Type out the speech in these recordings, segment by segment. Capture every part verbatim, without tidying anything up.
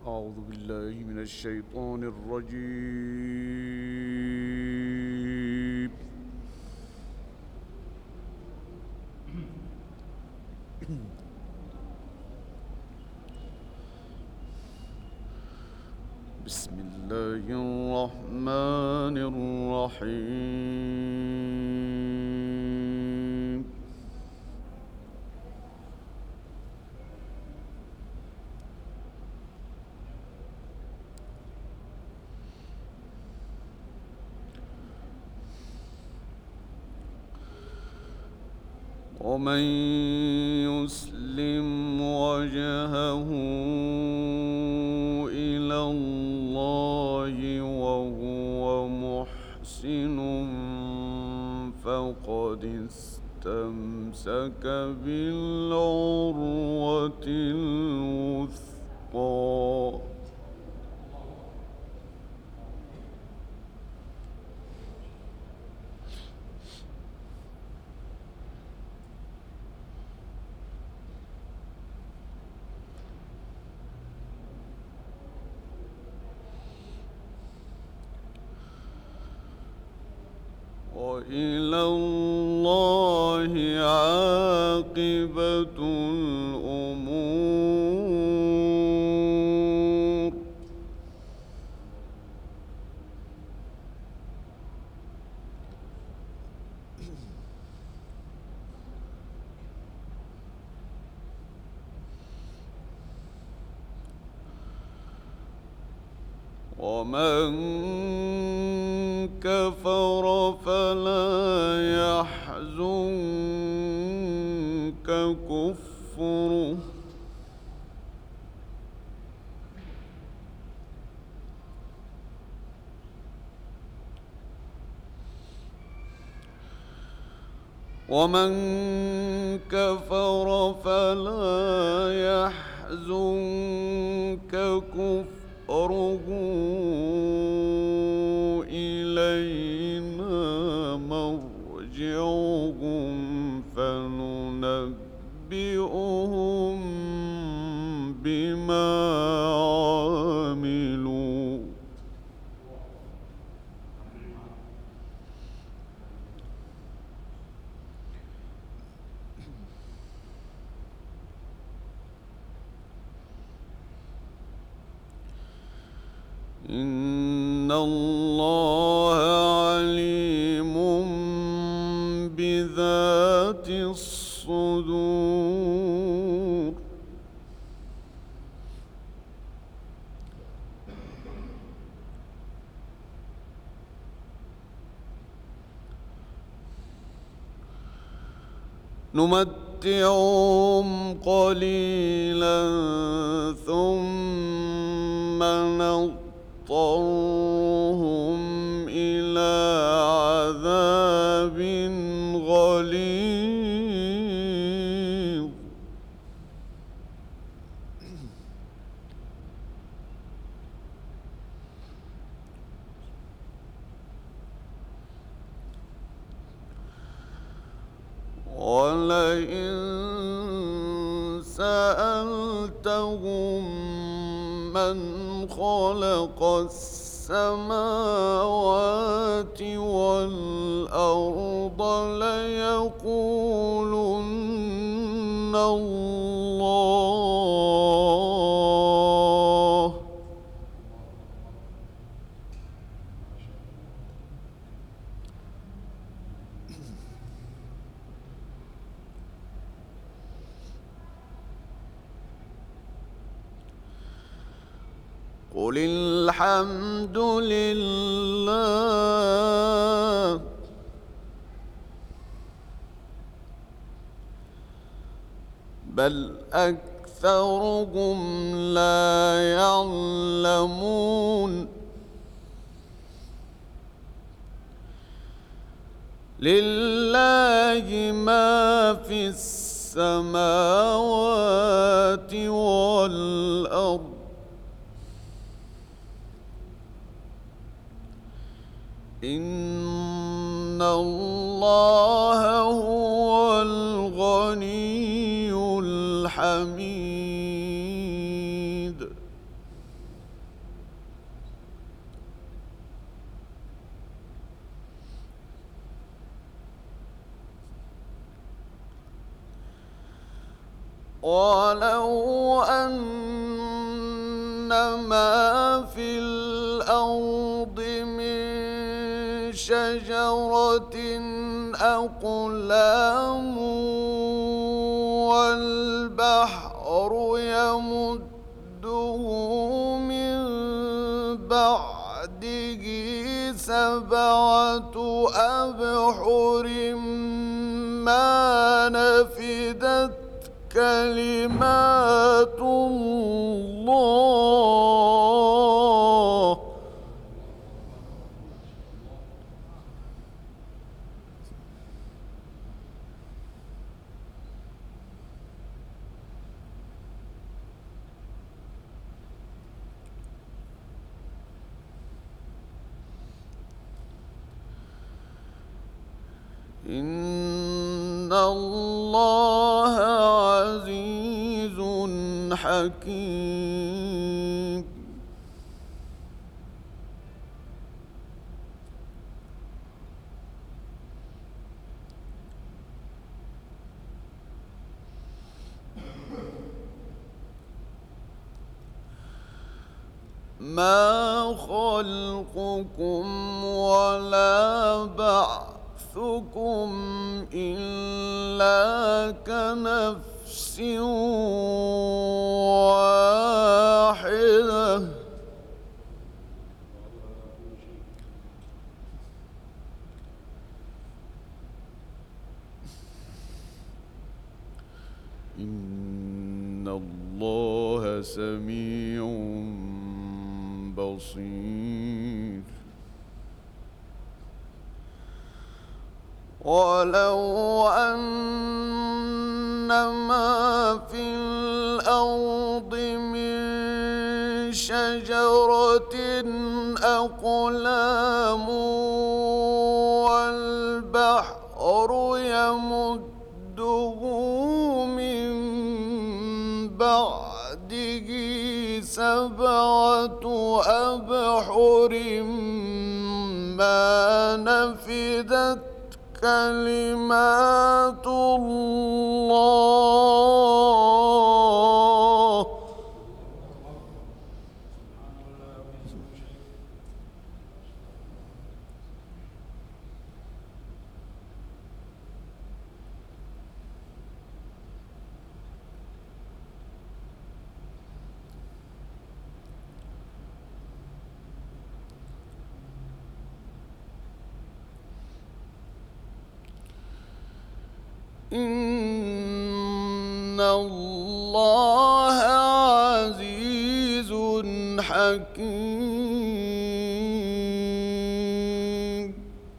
أعوذ بالله من الشيطان الرجيم. بسم الله الرحمن الرحيم. ومن يسلم وجهه إلى الله وهو محسن فقد استمسك بالعروة الوثقى. وإلى الله عاقبة الأمور. ومن كفر فلا يحزنك كفره ومن كفر فلا يحزنك كفره إلينا مرجعهم فننبئهم بما عملوا. إن الله عليم بذات الصدور. نمتعهم قليلا ثم نضطرهم إلى عذاب غليظ. ولئن سألتهم من خلق السماوات والأرض ليقولن الله. قل الحمد لله بل أكثرهم لا يعلمون. لله ما في السماوات والأرض إن الله هو الغني الحميد. ولو أن ما في الأرض من شجرة أقلام والبحر يمده من بعده سبعة أبحر ما نفدت كلمات الله. إن الله عزيز حكيم. ما خلقكم ولا بعثكم إلا كنفس واحدة. إن الله سميع بصير. ولو أن ما في الأرض من شجرة أقلام والبحر يمده من بعده سبعة أبحر ما نفدت كلمات الله. إن الله عزيز حكيم.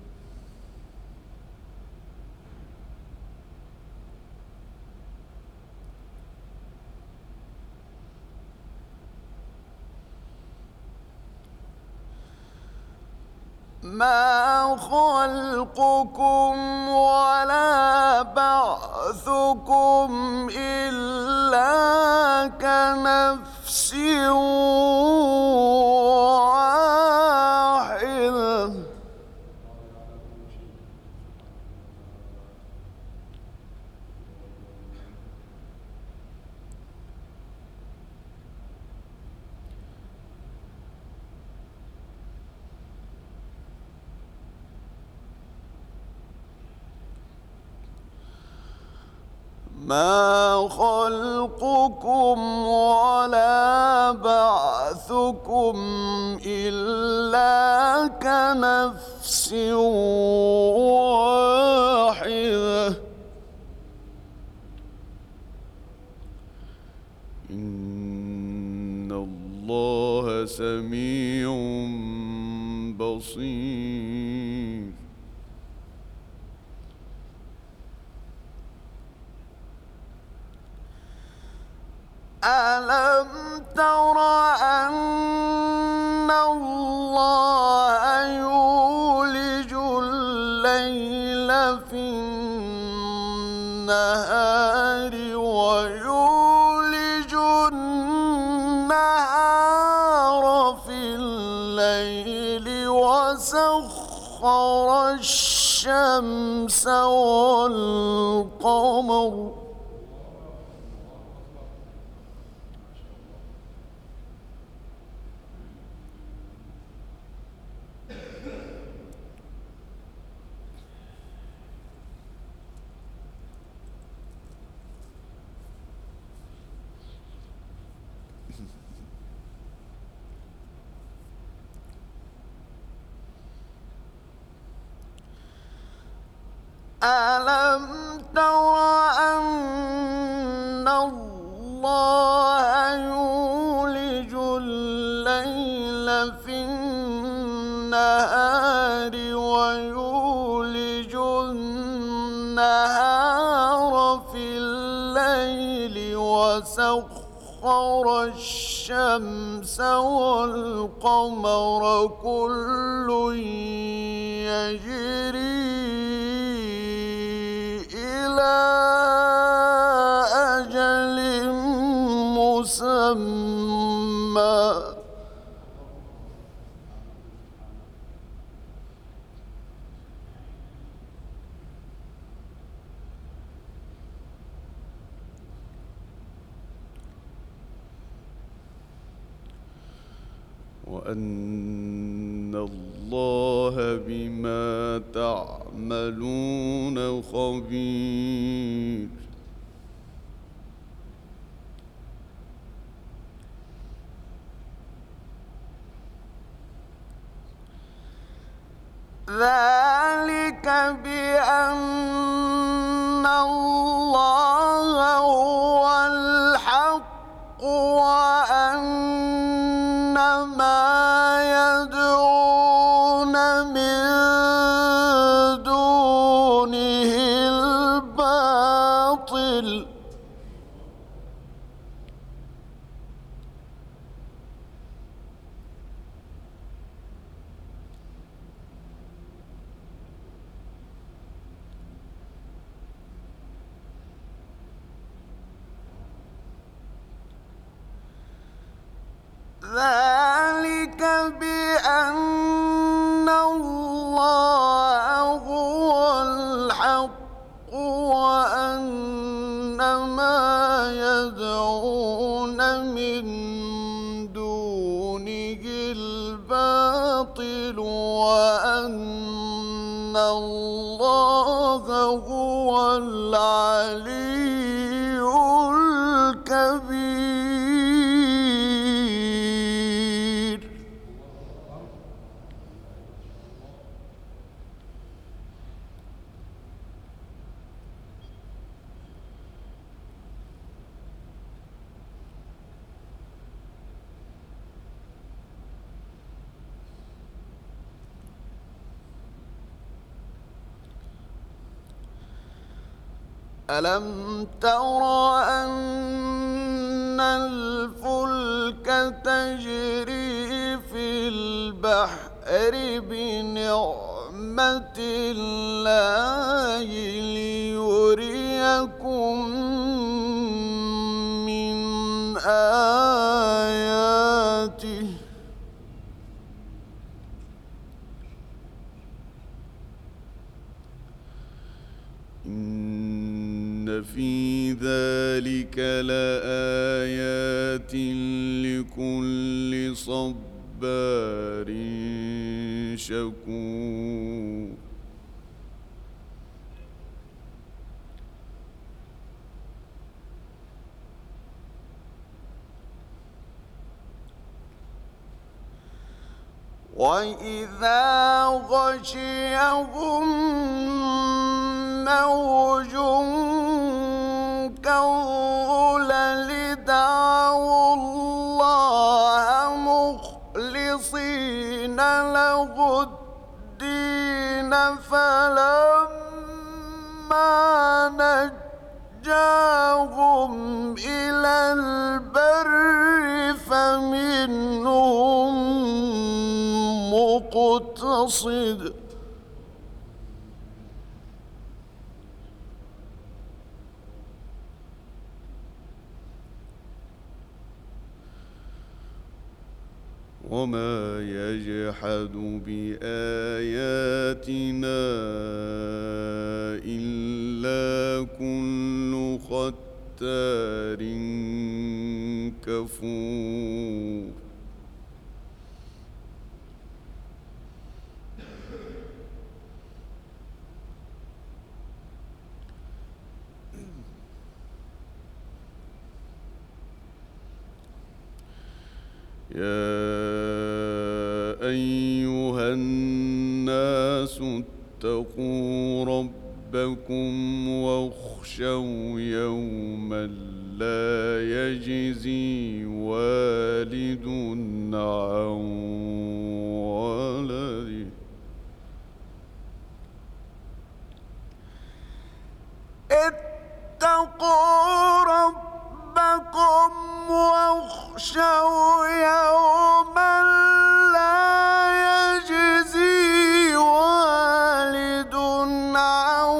ما خلقكم ولا بعثكم إلا كنفس واحدة. ما خلقكم ولا بعثكم إلا كنفس واحدة. إن الله سميع بصير. ألم تر أن الله يولج الليل في النهار ويولج النهار في الليل وسخر الشمس والقمر ألم تر أن الله يولج الليل في النهار ويولج النهار في الليل وسخر الشمس والقمر كل يجري إلى أجل مسمى وأن الله بما تعملون خبير. ذلك بأن الله هو الحق وأن ما يدعون من دونه الباطل ذلك بأن الله هو الحق وأن ما يدعون من دونه الباطل وأن الله هو العلي الكبير. ألم تر أن الفلك تجري في البحر بنعمة الله ليريكم من آياته إن في ذلك لآيات لكل صبار شكور. وإذا غشيهم موج كالظلل دعوا الله مخلصين له الدين فلما نجاهم إلى البر فمنهم مقتصد وما يجحد بآياتنا إلا كل ختار كفور. يا أيها الناس اتقوا ربكم واخشوا يوما لا يجزي والد عن ولده اتقوا ربكم واخشوا يوما لا يجزي والد عن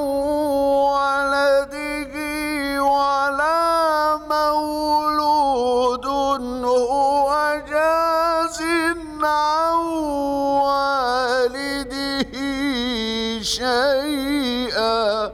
ولده ولا مولود هو جاز عن والده شيئا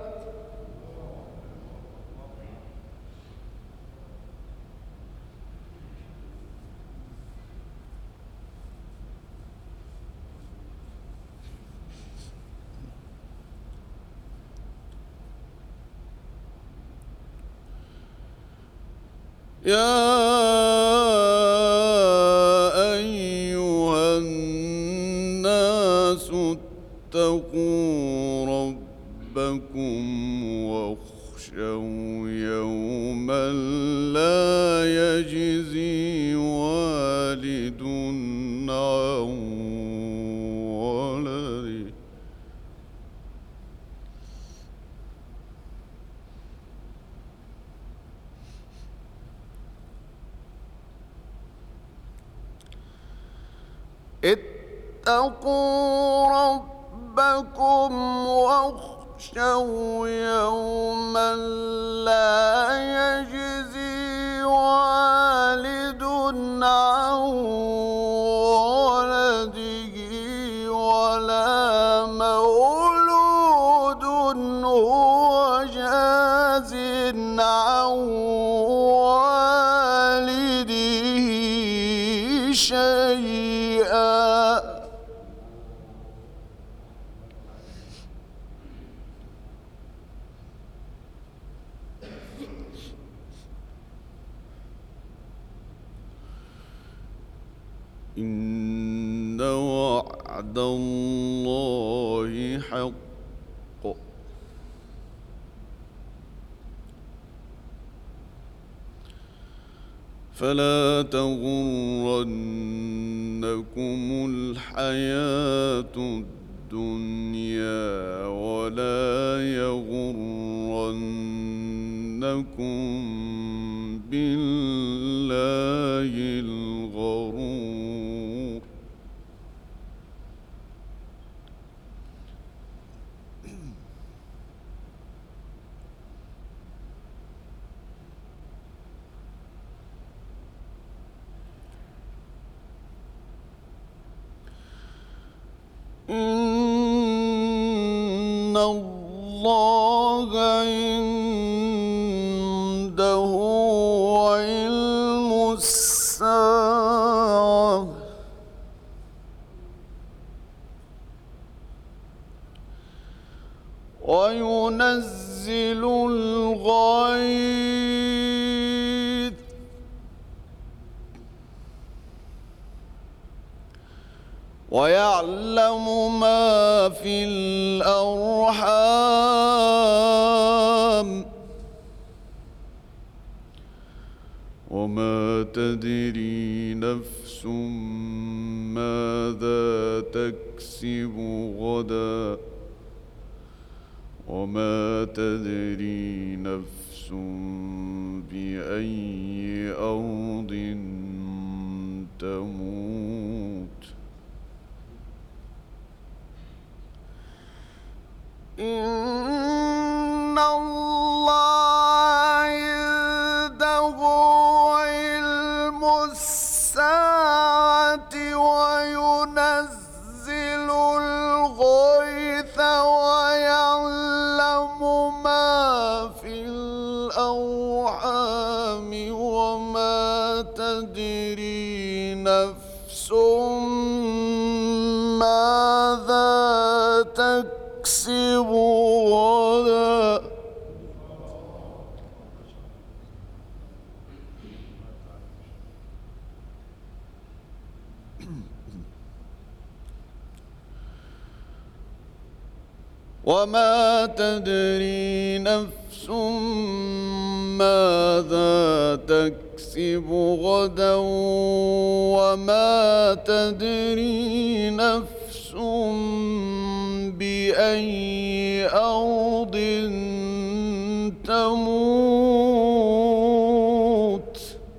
يا أيها الناس اتقوا ربكم واخشوا يوما لا يجزي والد عن ولده اتقوا ربكم واخشوا يوما لا يجزي والد عن ولده ولا مولود هو جاز عن والده شيئا إن وعد الله حق فلا تغرنكم الحياة الدنيا ولا يغرنكم بالله الغرور إن الله عنده علم الساعة وينزل الغيث ويعلم ما في الأرحام وما تدري نفس ماذا تكسب غدا وما تدري نفس بأي أرض تموت إن الله عنده علم الساعة وينزل الغيث ويعلم ما في الأرحام وما تدري نفس ماذا تكسب غدا وما تدري نفس ماذا تكسب غدا وما تدري نفس بأي أرض تموت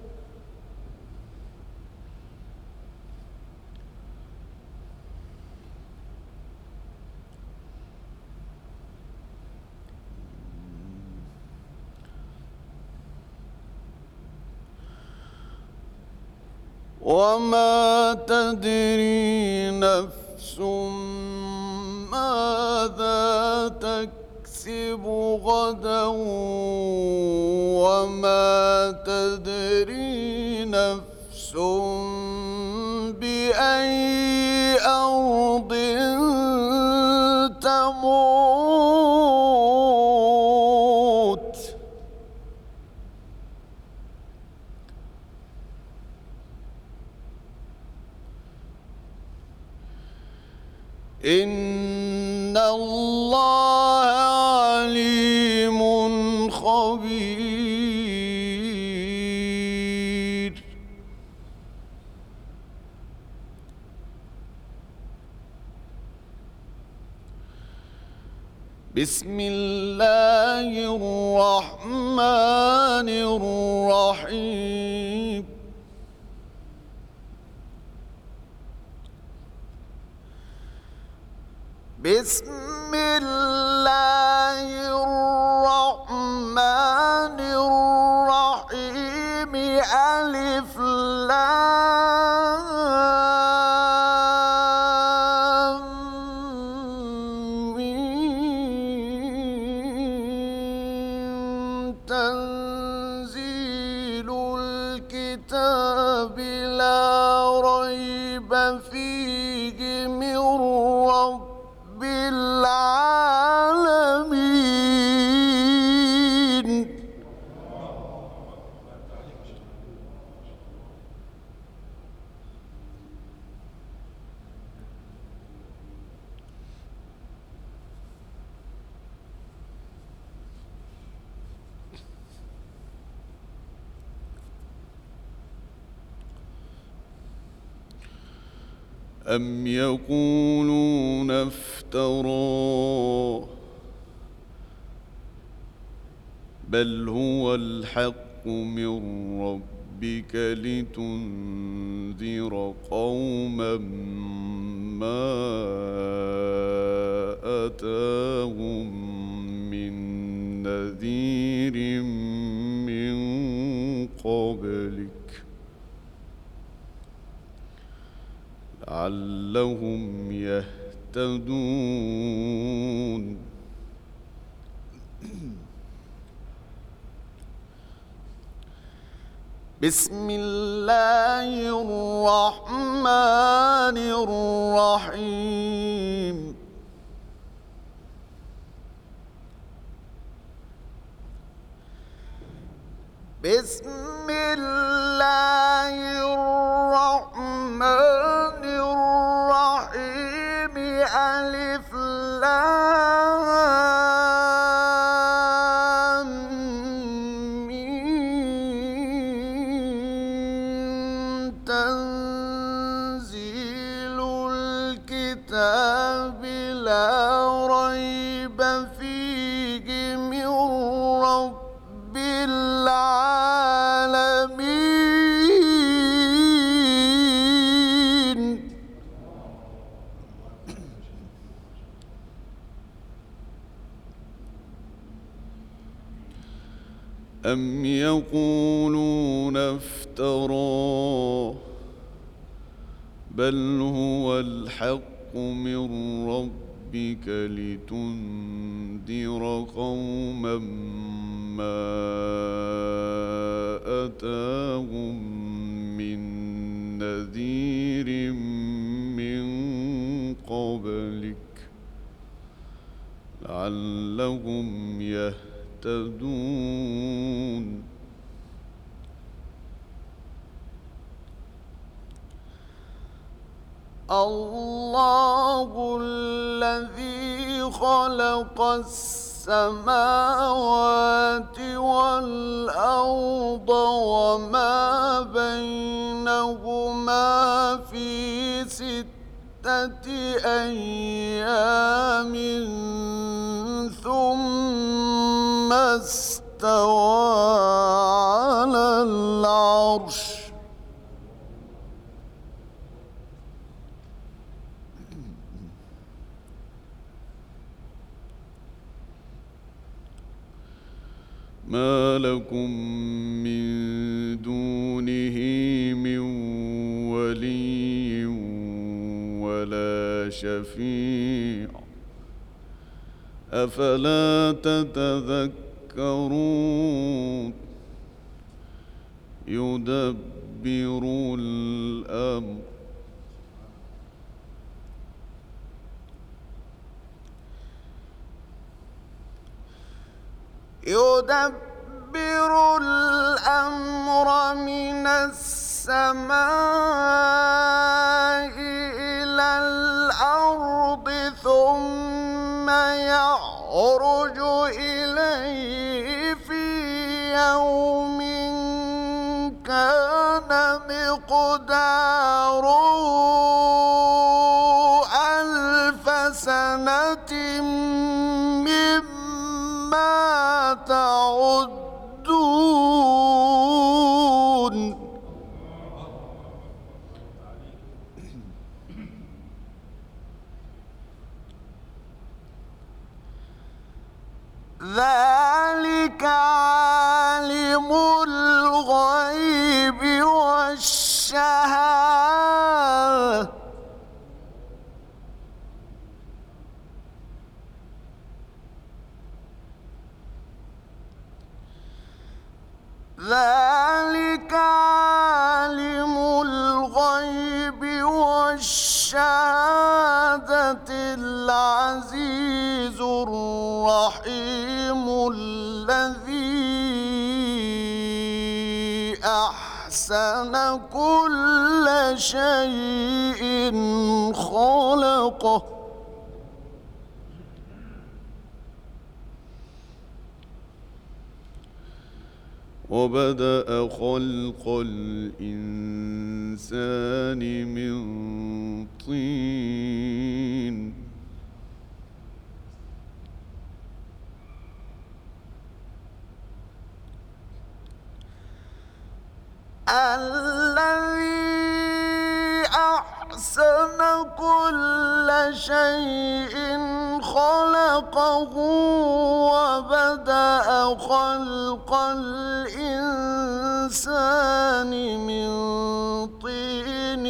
وما تدري نفس ماذا تكسب غدا وما تدري نفس بأي أرض تموت إن الله عليم خبير بسم الله الرحمن الرحيم بسم الله الرحمن الرحيم ألف لام ميم تنزيل الكتاب لا ريب فيه من رب العالمين أم يقولون افتراه بل هو الحق من ربك لتنذر قوما ما أتاهم من نذير من قبلك لعلهم يهتدون بسم الله الرحمن الرحيم بسم الله الرحمن الرحيم ألف لام ميم تنزيل الكتاب لا ريب فيه من رب العالمين أم يقولون افتراه بل هو الحق من ربك لتنذر قوما ما أتاهم من نذير من قبلك لعلهم يهتدون الله الذي خلق السماوات والأرض وما بينهما في ستة أيام ثم استوى على العرش ما لكم من دونه من ولي ولا شفيع أفلا تتذكرون يدبر الأمر يدبر الأمر من السماء إلى الأرض ثم يعرج إليه في يوم كان مقداره ألف سنة مما تعدون ذلك عالم الغيب والشهادة ذلك عالم الغيب والشهادة العزيز الرحيم الذي أحسن كل شيء خلقه وبدأ خلق الإنسان من طين الذي أحسن كل شيء خلقه وبدأ خلق الإنسان من طين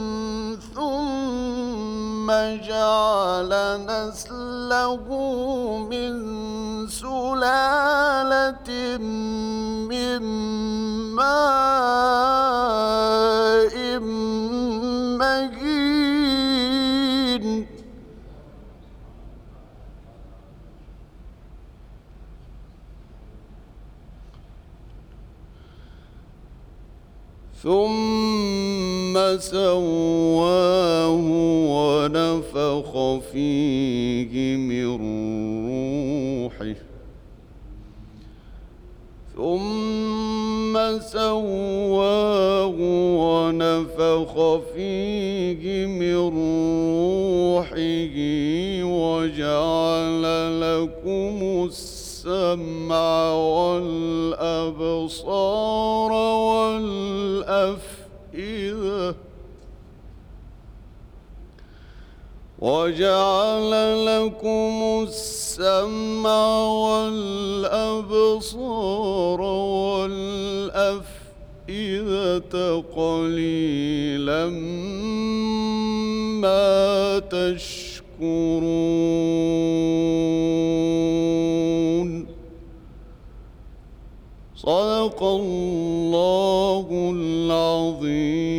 ثم جعل نسله من سلالة من ماء مهين ثم سواه ونفخ فيه من روحه ثم سواه ونفخ فيه من روحه وجعل لكم السمع والأبصار والأفئدة وجعل لكم السمع والأبصار والأفئدة قليلا ما تشكرون صدق الله العظيم.